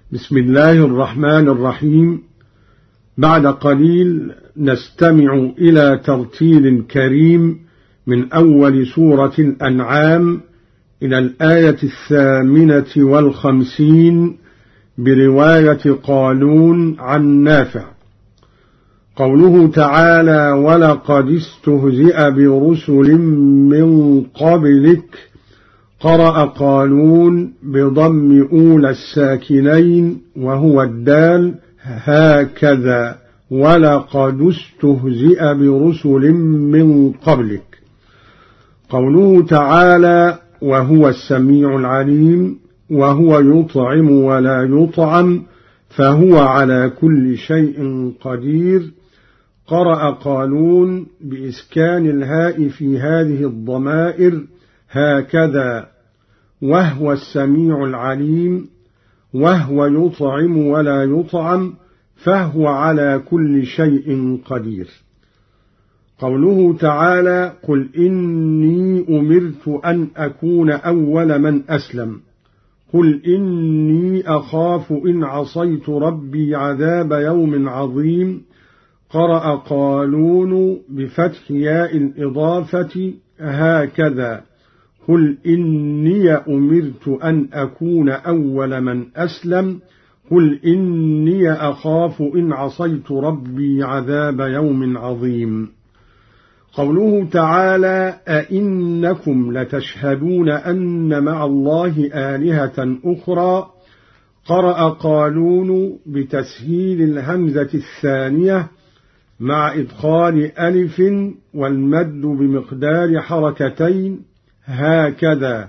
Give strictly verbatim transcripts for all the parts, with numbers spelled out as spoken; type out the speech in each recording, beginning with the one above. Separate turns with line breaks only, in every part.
بسم الله الرحمن الرحيم. بعد قليل نستمع إلى ترتيل كريم من أول سورة الأنعام إلى الآية الثامنة والخمسين برواية قالون عن نافع. قوله تعالى: ولقد استهزئ برسل من قبلك. قرأ قالون بضم أولى الساكنين وهو الدال هكذا: ولقد استهزئ برسل من قبلك. قوله تعالى: وهو السميع العليم، وهو يطعم ولا يطعم، فهو على كل شيء قدير. قرأ قالون بإسكان الهاء في هذه الضمائر هكذا: وهو السميع العليم، وهو يطعم ولا يطعم، فهو على كل شيء قدير. قوله تعالى: قل إني أمرت أن أكون أول من أسلم. قل إني أخاف إن عصيت ربي عذاب يوم عظيم. قرأ قالون بفتح ياء الإضافة هكذا: قل إني أمرت أن أكون أول من أسلم. قل إني أخاف إن عصيت ربي عذاب يوم عظيم. قوله تعالى: أئنكم لتشهدون أن مع الله آلهة أخرى. قرأ قالون بتسهيل الهمزة الثانية مع إدخال ألف والمد بمقدار حركتين هكذا: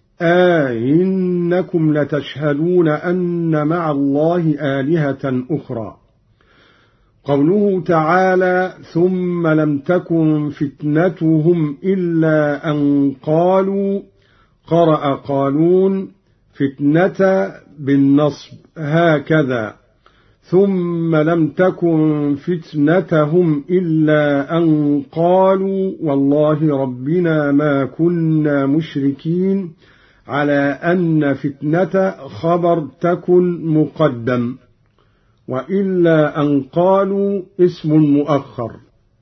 أئنكم لتشهدون أن مع الله آلهة أخرى. قوله تعالى: ثم لم تكن فتنتهم إلا أن قالوا. قرأ قالون فتنة بالنصب هكذا: ثم لم تكن فتنتهم إلا أن قالوا والله ربنا ما كنا مشركين، على أن فتنة خبر تكن مقدم، وإلا أن قالوا اسم مؤخر.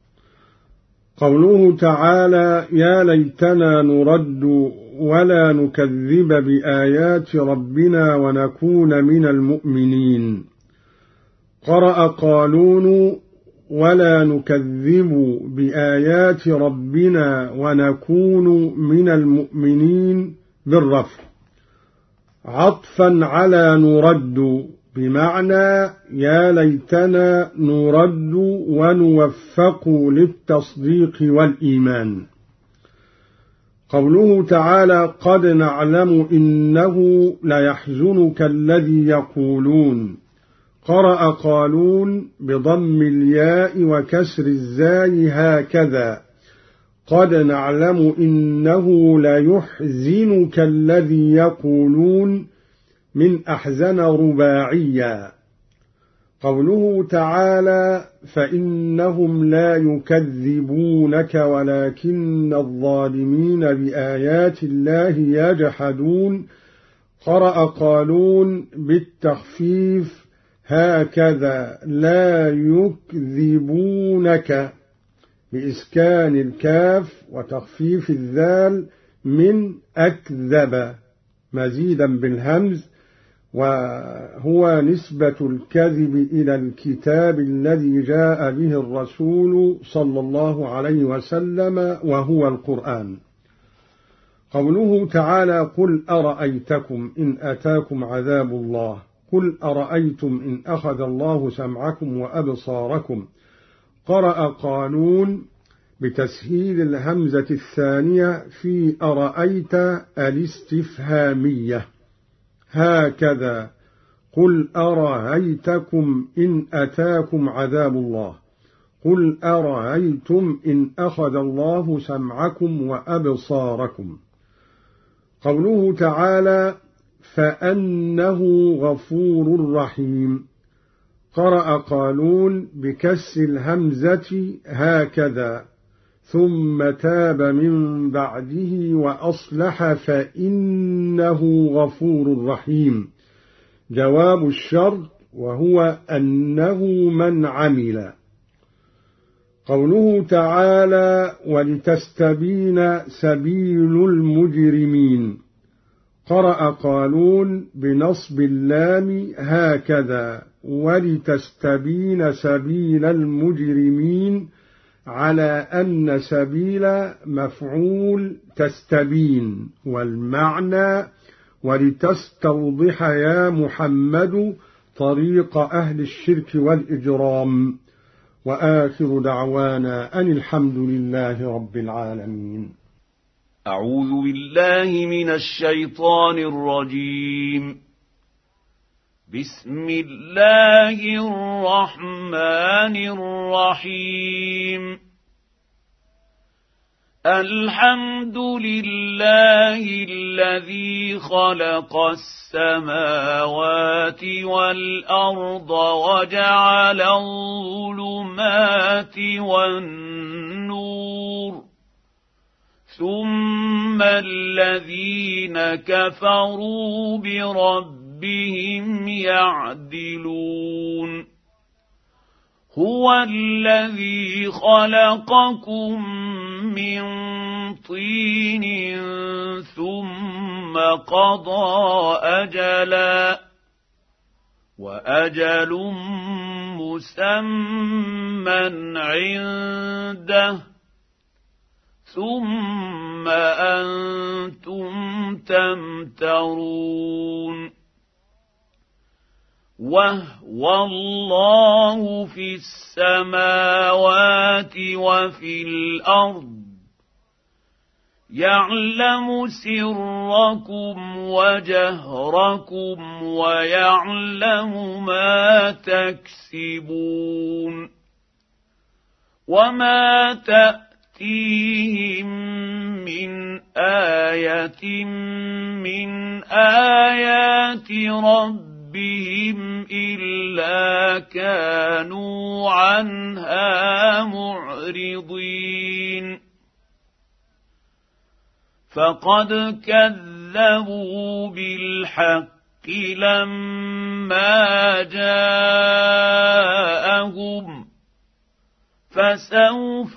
قوله تعالى: يا ليتنا نرد ولا نكذب بآيات ربنا ونكون من المؤمنين. قرأ قالون ولا نكذب بآيات ربنا ونكون من المؤمنين بالرفع، عطفا على نرد، بمعنى يا ليتنا نرد ونوفق للتصديق والإيمان. قوله تعالى: قد نعلم إنه ليحزنك الذي يقولون. قرأ قالون بضم الياء وكسر الزاي هكذا: قد نعلم إنه ليحزنك الذي يقولون، من أحزن رباعيا. قوله تعالى: فإنهم لا يكذبونك ولكن الظالمين بآيات الله يجحدون. قرأ قالون بالتخفيف هكذا: لا يكذبونك، بإسكان الكاف وتخفيف الذال من أكذب مزيدا بالهمز، وهو نسبة الكذب إلى الكتاب الذي جاء به الرسول صلى الله عليه وسلم وهو القرآن. قوله تعالى: قل أرأيتكم إن أتاكم عذاب الله. قل أرأيتم إن أخذ الله سمعكم وأبصاركم. قرأ قالون بتسهيل الهمزة الثانية في أرأيت الاستفهامية هكذا: قل أرأيتكم إن أتاكم عذاب الله. قل أرأيتم إن أخذ الله سمعكم وأبصاركم. قوله تعالى: فأنه غفور رحيم. قرأ قالون بكسر الهمزة هكذا: ثم تاب من بعده وأصلح فإنه غفور رحيم، جواب الشرط وهو أنه من عمل. قوله تعالى ولتستبين سبيل المجرمين، قرأ قالون بنصب اللام هكذا ولتستبين سبيل المجرمين، على أن سبيل مفعول تستبين، والمعنى ولتستوضح يا محمد طريق أهل الشرك والإجرام. وآخر دعوانا أن الحمد لله رب العالمين.
أعوذ بالله من الشيطان الرجيم. بسم الله الرحمن الرحيم. الحمد لله الذي خلق السماوات والأرض وجعل الظلمات والنور، ثم الذين كفروا بربهم يعدلون. هو الذي خلقكم من طين ثم قضى أجلا، وأجل مسمى عنده، ثم أنتم تمترون. وهو الله في السماوات وفي الأرض، يعلم سركم وجهركم ويعلم ما تكسبون. وما تأتيهم من آية من آيات ربهم إلا كانوا عنها معرضين. فقد كذبوا بالحق لما جاءهم، فسوف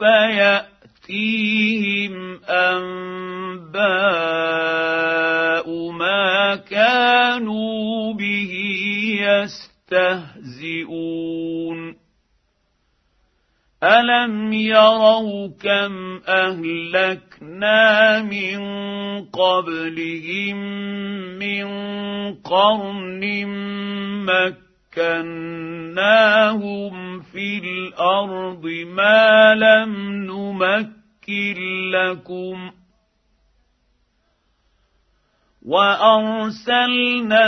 يأتيهم أنباء ما كانوا به يستهزئون. ألم يروا كم أهلكنا من قبلهم من قرن مكناهم في الأرض ما لم نمكن لكم، وأرسلنا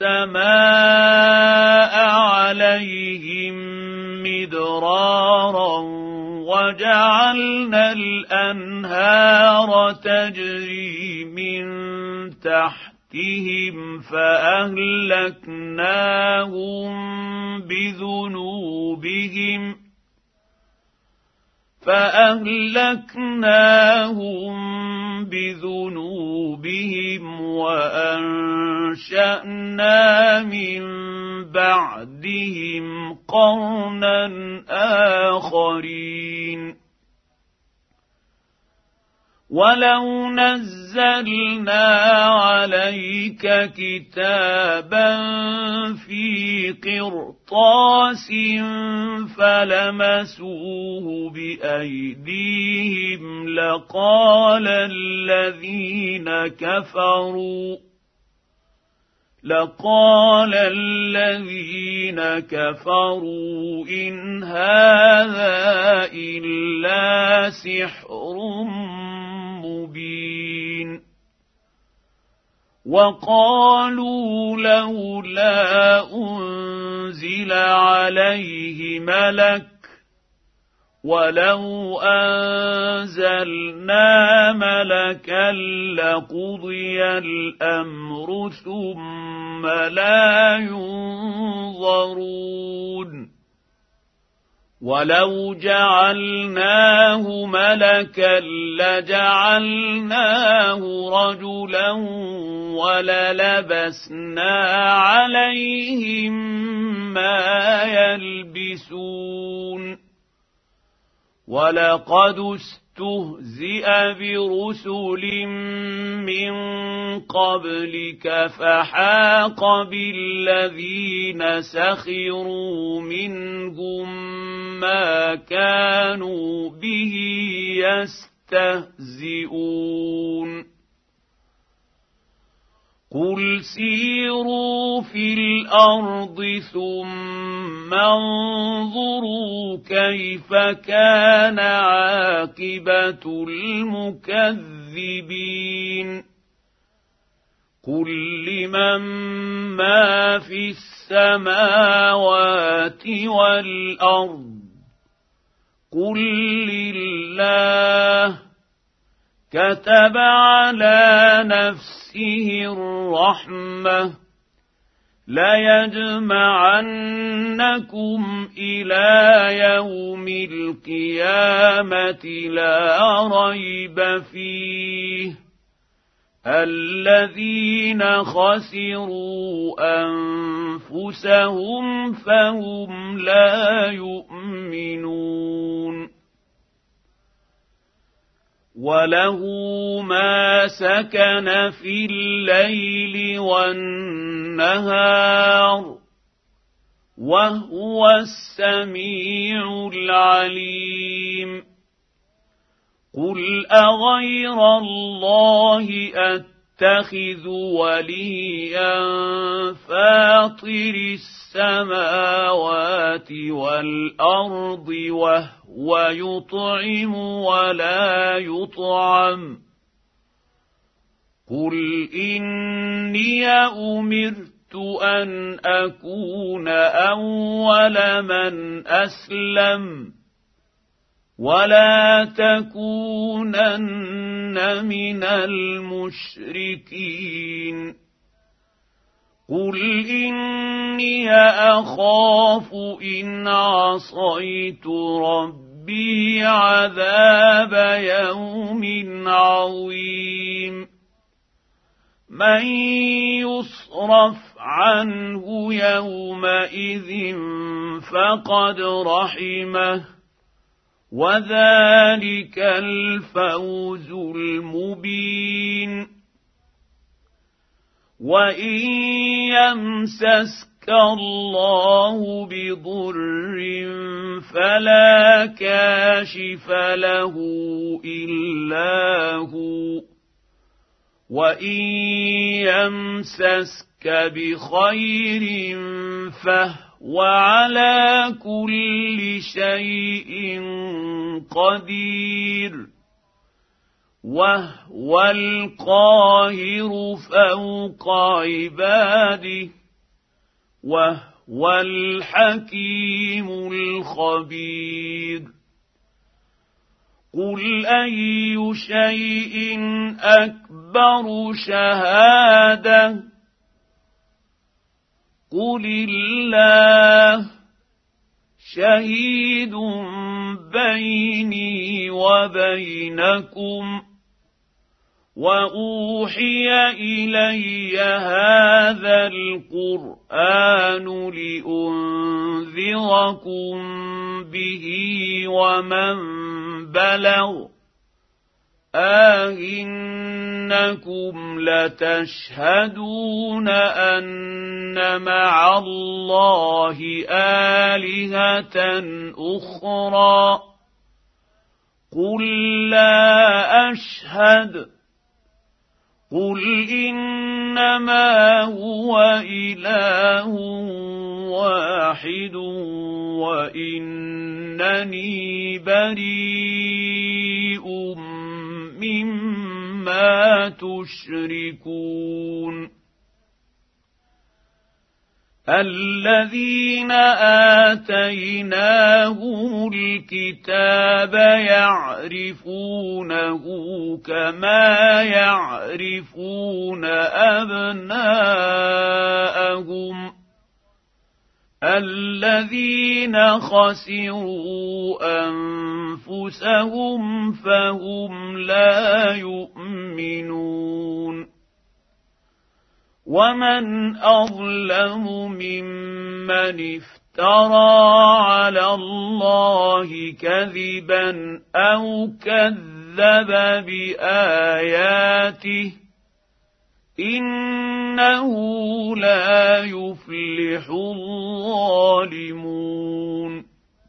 السماء عليهم مدرارا وجعلنا الأنهار تجري من تحتهم فأهلكناهم بذنوبهم فأهلكناهم بذنوبهم وأنشأنا من بعدهم قرنا آخرين. ولو نزلنا عليك كتابا في قرطاس فلمسوه بأيديهم لقال الذين كفروا لقال الذين كفروا إن هذا إلا سحر مبين. وقالوا لولا أنزل عليه ملك ولو أنزلنا ملكا لقضي الأمر ثم لا ينظرون. ولو جعلناه ملكا لجعلناه رجلا وللبسنا عليهم ما يلبسون ولقد استهزئ برسل من قبلك فحاق بالذين سخروا منهم ما كانوا به يستهزئون قل سيروا في الأرض ثم انظروا كيف كان عاقبة المكذبين قل لمن ما في السماوات والأرض قل لله كتب على نفسه الرحمة ليجمعنكم إلى يوم القيامة لا ريب فيه الذين خسروا أنفسهم فهم لا يؤمنون وله ما سكن في الليل والنهار وهو السميع العليم قل أغير الله أتخذ وليا فاطر السماوات والأرض وهو يطعم ولا يطعم قل إني أمرت أن أكون أول من أسلم ولا تكونن من المشركين قل إني أخاف إن عصيت ربي عذاب يوم عظيم من يصرف عنه يومئذ فقد رحمه وذلك الفوز المبين وإن يمسسك الله بضر فلا كاشف له إلا هو وإن يمسسك بخير فهو وعلى كل شيء قدير وهو القاهر فوق عباده وهو الحكيم الخبير قل أي شيء أكبر شهادة قل الله شهيد بيني وبينكم وأوحي إلي هذا القرآن لأنذركم به ومن بلغ أئنكم لتشهدون أن مع الله آلهة أخرى قل لا أشهد قل إنما هو إله واحد وإنني بريء مما تشركون الذين آتيناهم الكتاب يعرفونه كما يعرفون أبناءهم الذين خسروا أنفسهم فهم لا يؤمنون ومن أظلم ممن افترى على الله كذبا أو كذب بآياته إنه لا يفلح الظالمون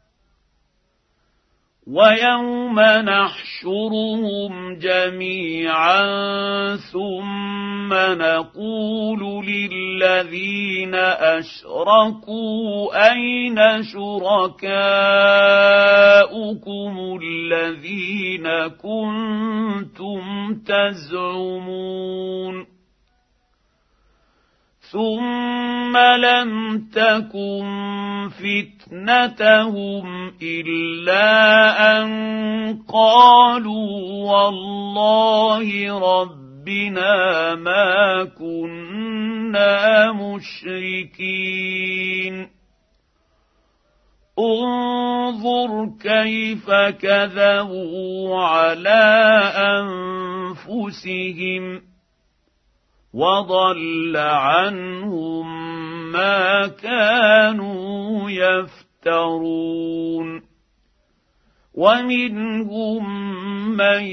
ويوم نحشرهم جميعا ثم نقول للذين أشركوا أين شركاؤكم الذين كنتم تزعمون ثم لم تكن فتنتهم إلا أن قالوا والله ربنا ما كنا مشركين انظر كيف كذبوا على أنفسهم وضل عنهم ما كانوا يفترون ومنهم من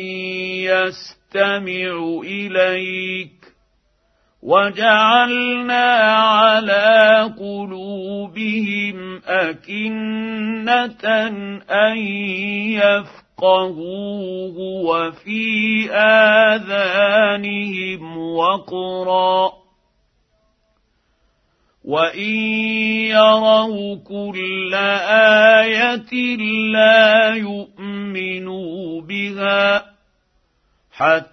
يستمع إليك وجعلنا على قلوبهم أكنة أن يفقهوه وفي آذانهم وقرا وإن يروا كل آية لا يؤمنوا بها حتى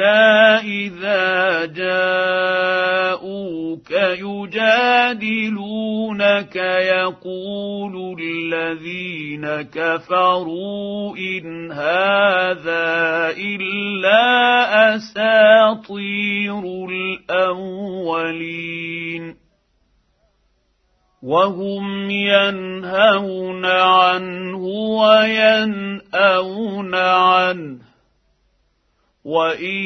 إذا جاءوك يجادلونك يقول الذين كفروا إن هذا إلا أساطير الأولين وهم ينهون عنه وينأون عنه وإن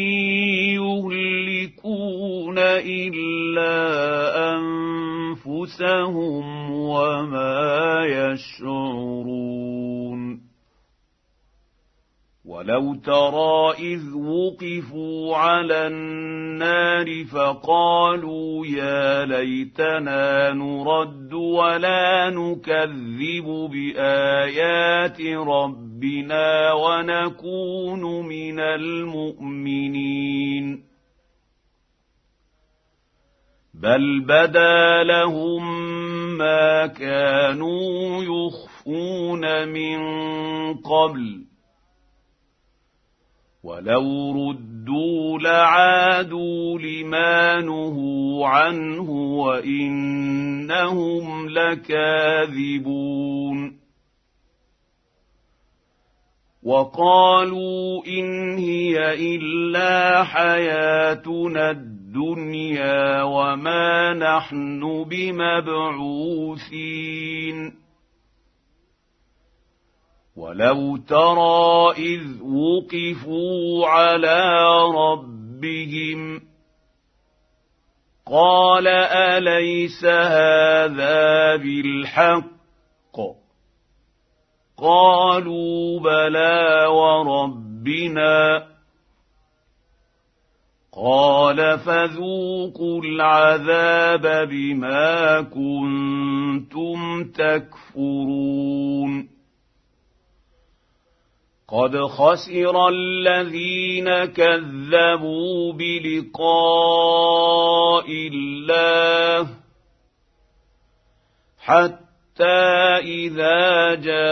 يهلكون إلا أنفسهم وما يشعرون ولو ترى إذ وقفوا على النار فقالوا يا ليتنا نرد ولا نكذب بآيات ربنا ونكون من المؤمنين بل بدا لهم ما كانوا يخفون من قبل ولو ردوا لعادوا لما نهوا عنه وإنهم لكاذبون وقالوا إن هي إلا حياتنا الدنيا وما نحن بمبعوثين ولو ترى إذ وقفوا على ربهم قال أليس هذا بالحق قالوا بلى وربنا قال فذوقوا العذاب بما كنتم تكفرون قد خسر الذين كذبوا بلقاء الله حتى إذا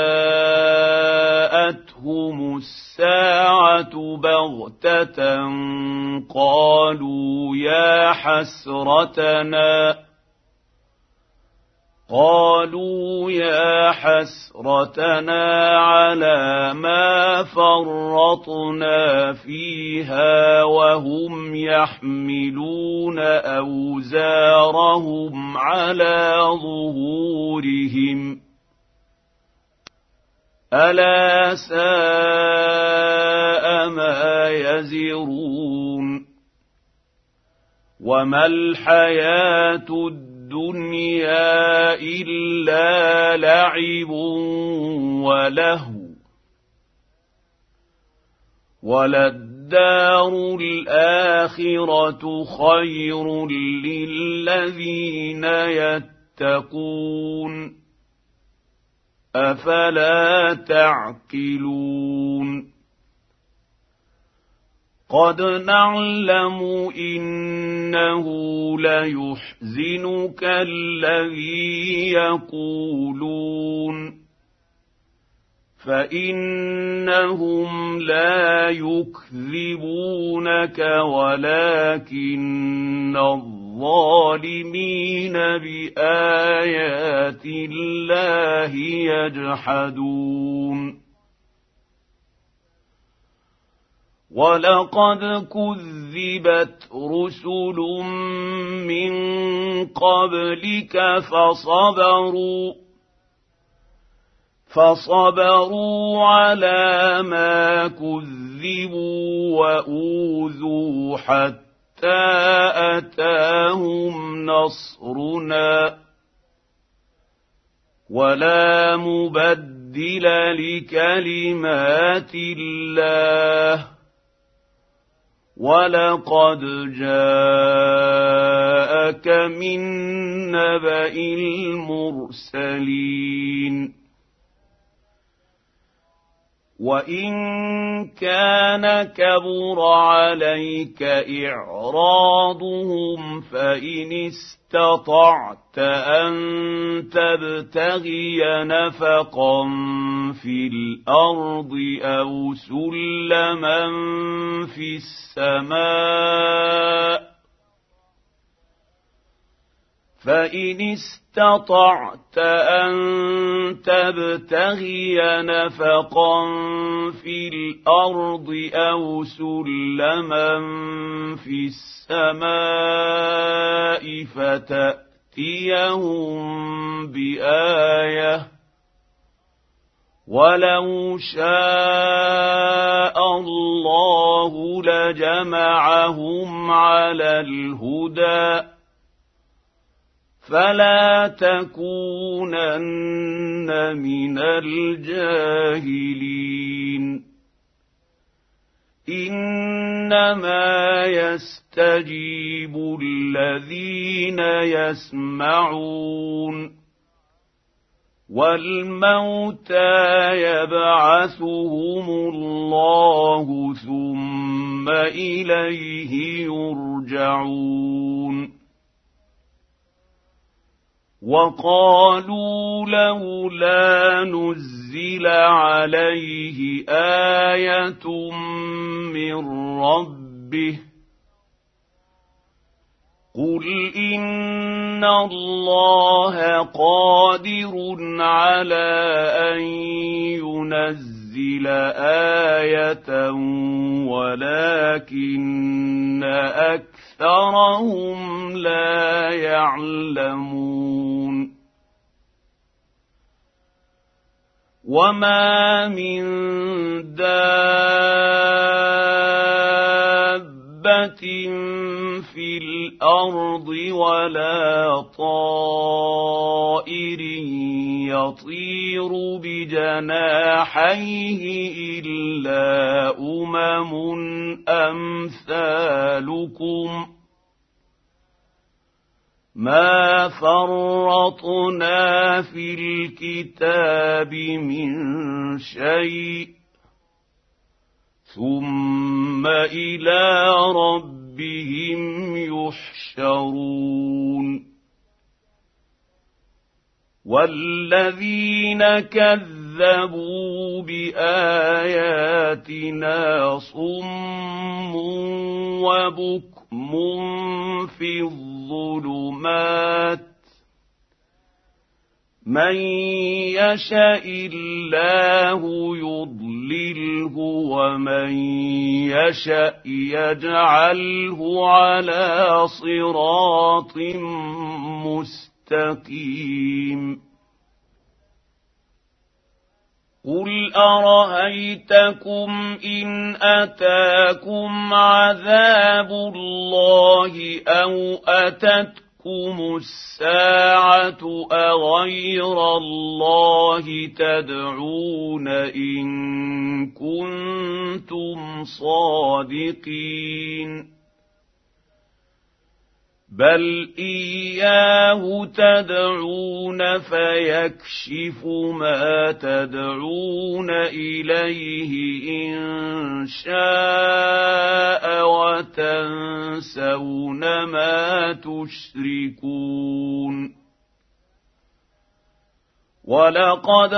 جاءتهم الساعة بغتة قالوا يا حسرتنا قالوا قالوا يا حسرتنا على ما فرطنا فيها وهم يحملون أوزارهم على ظهورهم ألا ساء ما يزرون وما الحياة الدنيا إلا لعب ولهو وللدار الآخرة خير للذين يتقون أفلا تعقلون قد نعلم إنه ليحزنك الذي يقولون فإنهم لا يكذبونك ولكن الظالمين بآيات الله يجحدون ولقد كذبت رسل من قبلك فصبروا فصبروا على ما كذبوا وأوذوا حتى أتاهم نصرنا ولا مبدل لكلمات الله ولقد جاءك من نبأ المرسلين وإن كان كبر عليك إعراضهم فإن استطعت أن تبتغي نفقا في الأرض أو سلما في السماء فإن استطعت أن تبتغي نفقا في الأرض أو سلما في السماء فتأتيهم بآية ولو شاء الله لجمعهم على الهدى فلا تكونن من الجاهلين إنما يستجيب الذين يسمعون والموتى يبعثهم الله ثم إليه يرجعون وقالوا لولا نزل عليه آية من ربه قل إن الله قادر على أن ينزل آية ولكن أكثرهم لا يعلمون وما من دابة في الأرض ولا طائر يطير بجناحيه إلا أمم أمثالكم ما فرطنا في الكتاب من شيء ثم إلى ربهم يحشرون والذين كذبوا بآياتنا صم وبكم في الظلمات من يشاء الله يضلله ومن يشاء يجعله على صراط مستقيم قل أرأيتكم إن أتاكم عذاب الله أو أتتكم الساعة أغير الله تدعون إن كنتم صادقين بل إياه تدعون فيكشف ما تدعون إليه إن شاء وتنسون ما تشركون ولقد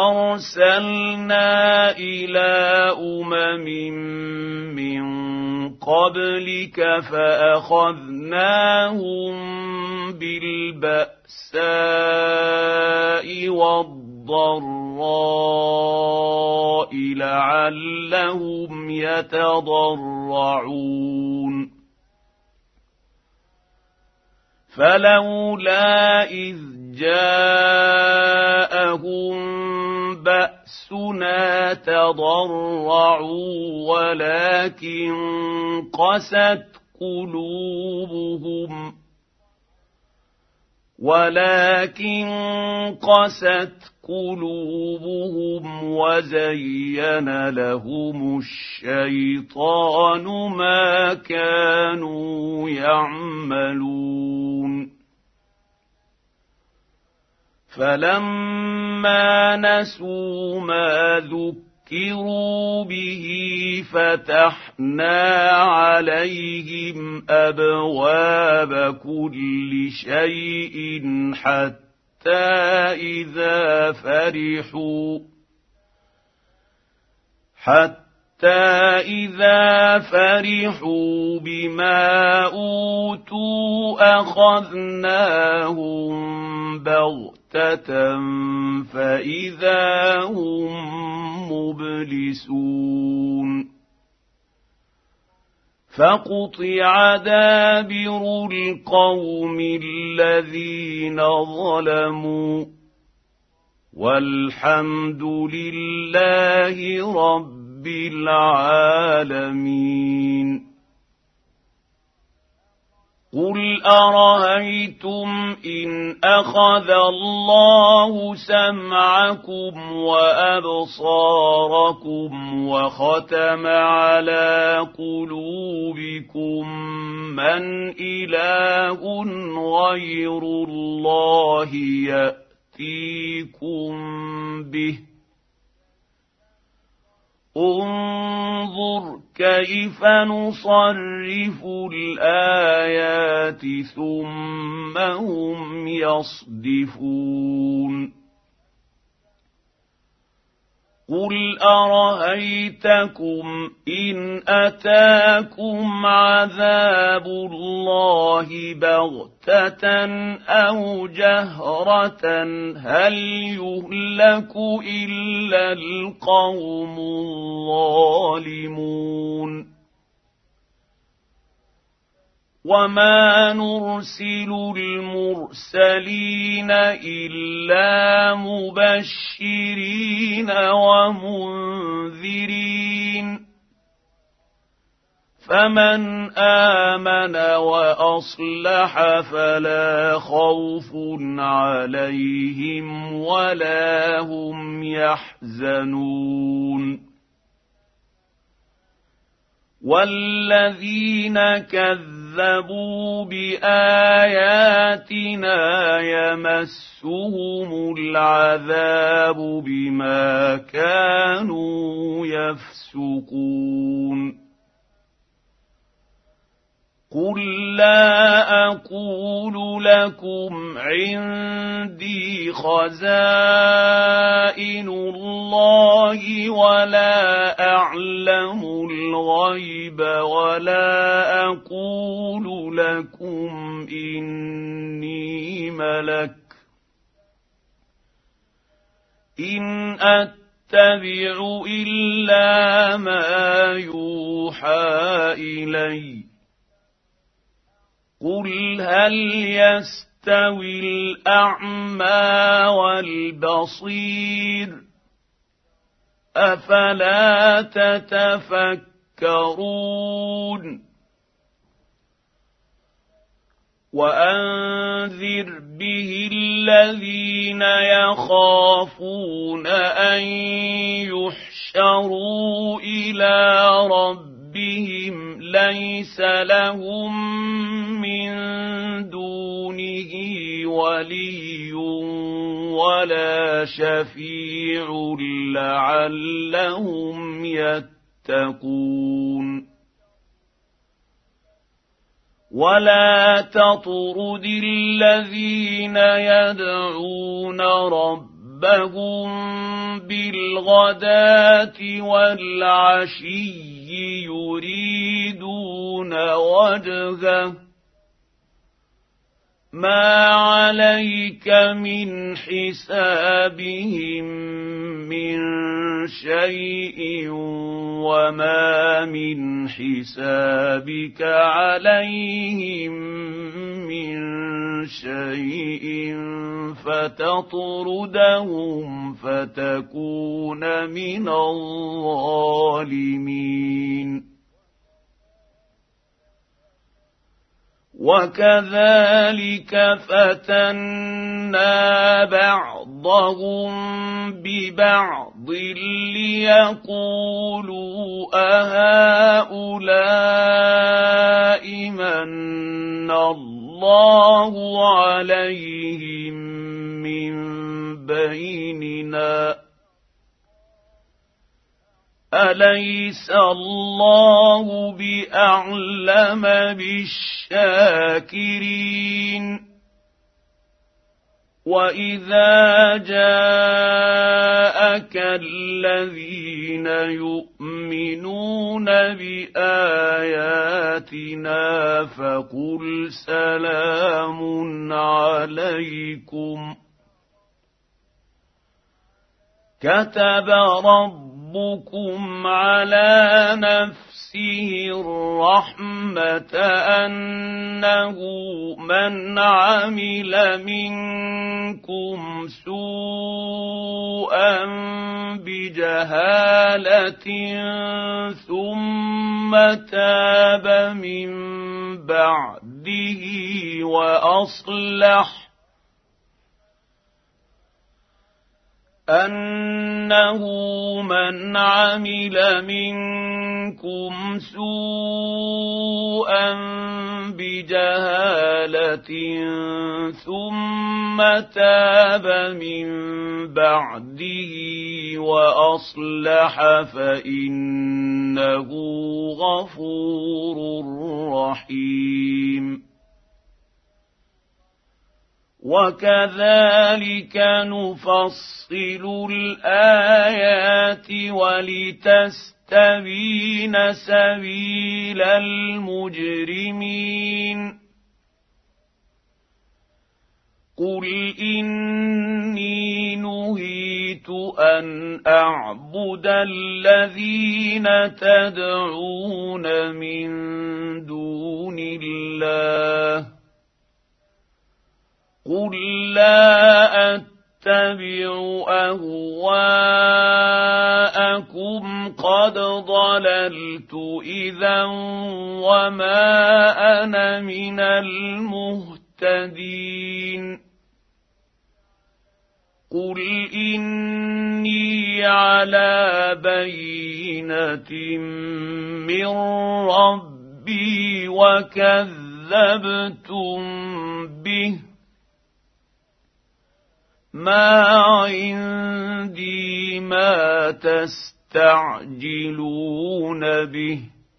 أرسلنا إلى أمم من قبلك فأخذناهم بالبأساء والضراء لعلهم يتضرعون فلولا إذ جاءهم بأسنا تضرعوا ولكن قست قلوبهم ولكن قست قلوبهم وزين لهم الشيطان ما كانوا يعملون فلما نسوا ما ذكروا به فتحنا عليهم أبواب كل شيء حتى إذا فرحوا حتى إذا فرحوا بما أوتوا أخذناهم بغتة فإذا هم مبلسون فقطع دابر القوم الذين ظلموا والحمد لله رب العالمين قل أرأيتم إن أخذ الله سمعكم وأبصاركم وختم على قلوبكم من إله غير الله يأتيكم به انظر كيف نصرف الآيات ثم هم يصدفون قل أرأيتكم إن أتاكم عذاب الله بغتة أو جهرة هل يهلك إلا القوم الظالمون وما نرسل المرسلين إلا مبشرين ومنذرين فمن آمن وأصلح فلا خوف عليهم ولا هم يحزنون والذين كذبوا بآياتنا يمسهم العذاب بما كانوا يفسقون قل لا أقول لكم عندي خزائن الله ولا أعلم الغيب ولا أقول لكم إني ملك إن أتبع إلا ما يوحى إلي قل هل يستوي الأعمى والبصير أفلا تتفكرون وأنذر به الذين يخافون أن يحشروا إلى ربهم ليس لهم من دونه ولي ولا شفيع لعلهم يتقون ولا تطرد الذين يدعون ربهم بالغداة والعشي يريدون وجهه ما عليك من حسابهم من شيء وما من حسابك عليهم من شيء فتطردهم فتكون من الظالمين وكذلك فتنا بعضهم ببعض ليقولوا أهؤلاء من الله عليهم من بيننا أليس الله بأعلم بالشاكرين وإذا جاءك الذين يؤمنون بآياتنا فقل سلام عليكم كتب ربكم ربكم على نفسه الرحمة أنه من عمل منكم سوءا بجهالة ثم تاب من بعده وأصلح أنه من عمل منكم سوءا بجهالة ثم تاب من بعده وأصلح فإنه غفور رحيم وكذلك نفصل الآيات ولتستبين سبيل المجرمين قل إني نهيت أن أعبد الذين تدعون من دون الله قل لا أتبع أهواءكم قد ضللت إذا وما أنا من المهتدين قل إني على بينة من ربي وكذبتم به ما عندي ما تستعجلون به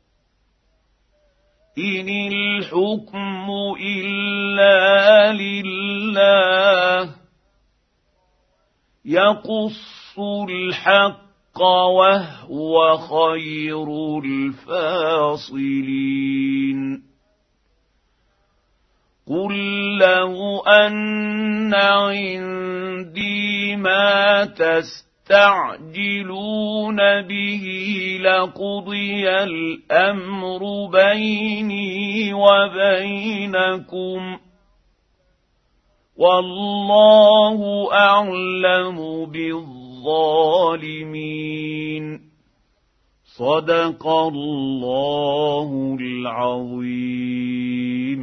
إن الحكم إلا لله يقص الحق وهو خير الفاصلين قل لو أن عندي ما تستعجلون به لقضي الأمر بيني وبينكم والله أعلم بالظالمين. صدق الله العظيم.